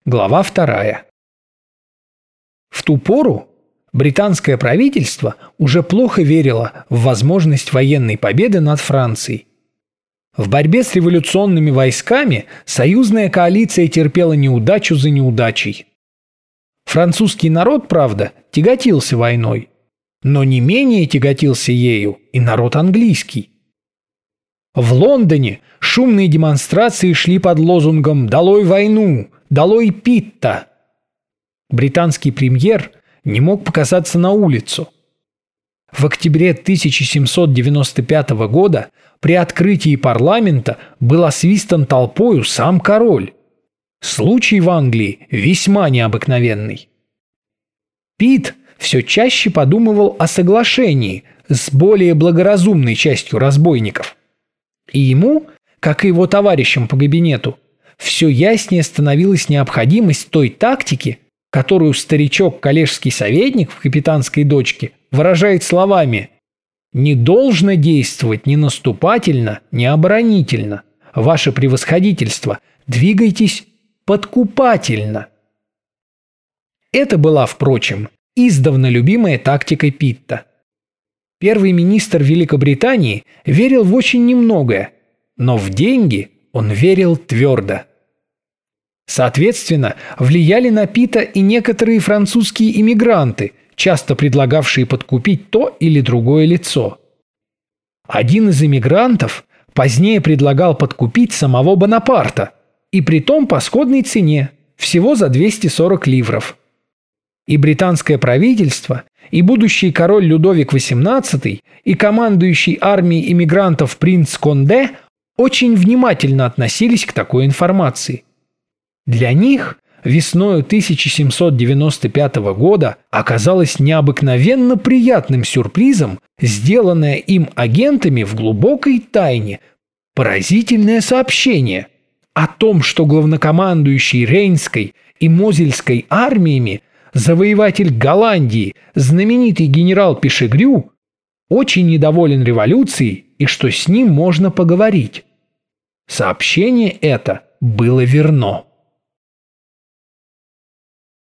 Глава 2. В ту пору британское правительство уже плохо верило в возможность военной победы над Францией. В борьбе с революционными войсками союзная коалиция терпела неудачу за неудачей. Французский народ, правда, тяготился войной, но не менее тяготился ею и народ английский. В Лондоне шумные демонстрации шли под лозунгом «Долой войну! Долой Питта!». Британский премьер не мог показаться на улицу. В октябре 1795 года при открытии парламента был освистан толпою сам король. Случай в Англии весьма необыкновенный. Питт все чаще подумывал о соглашении с более благоразумной частью разбойников. И ему, как и его товарищам по кабинету, все яснее становилась необходимость той тактики, которую старичок-коллежский советник в «Капитанской дочке» выражает словами: «Не должно действовать ни наступательно, ни оборонительно. Ваше превосходительство, двигайтесь подкупательно». Это была, впрочем, издавна любимая тактика Питта. Первый министр Великобритании верил в очень немногое, но в деньги он верил твердо. Соответственно, влияли на Питта и некоторые французские иммигранты, часто предлагавшие подкупить то или другое лицо. Один из иммигрантов позднее предлагал подкупить самого Бонапарта, и притом по сходной цене, всего за 240 ливров. И британское правительство, и будущий король Людовик XVIII, и командующий армией иммигрантов принц Конде очень внимательно относились к такой информации. Для них весною 1795 года оказалось необыкновенно приятным сюрпризом сделанное им агентами в глубокой тайне поразительное сообщение о том, что главнокомандующий Рейнской и Мозельской армиями завоеватель Голландии, знаменитый генерал Пишегрю, очень недоволен революцией и что с ним можно поговорить. Сообщение это было верно.